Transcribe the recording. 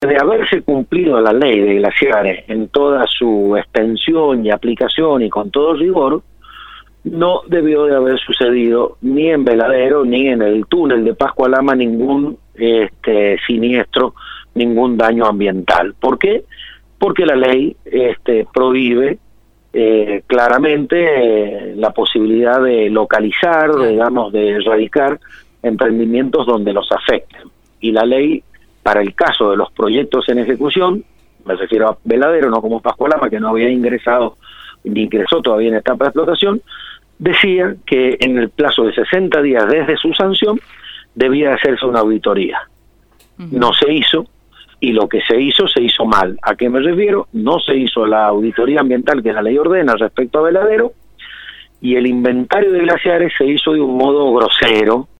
de haberse cumplido la ley de glaciares en toda su extensión y aplicación y con todo rigor, no debió de haber sucedido ni en Veladero ni en el túnel de Pascua Lama ningún siniestro, ningún daño ambiental. ¿Por qué? Porque la ley prohíbe claramente la posibilidad de localizar, digamos, de erradicar emprendimientos donde los afecten. Y la ley, para el caso de los proyectos en ejecución, me refiero a Veladero, no como Pascua Lama, que no había ingresado, ni ingresó todavía en etapa de explotación, decía que en el plazo de 60 días desde su sanción debía hacerse una auditoría. No se hizo, y lo que se hizo mal. ¿A qué me refiero? No se hizo la auditoría ambiental que la ley ordena respecto a Veladero, y el inventario de glaciares se hizo de un modo grosero,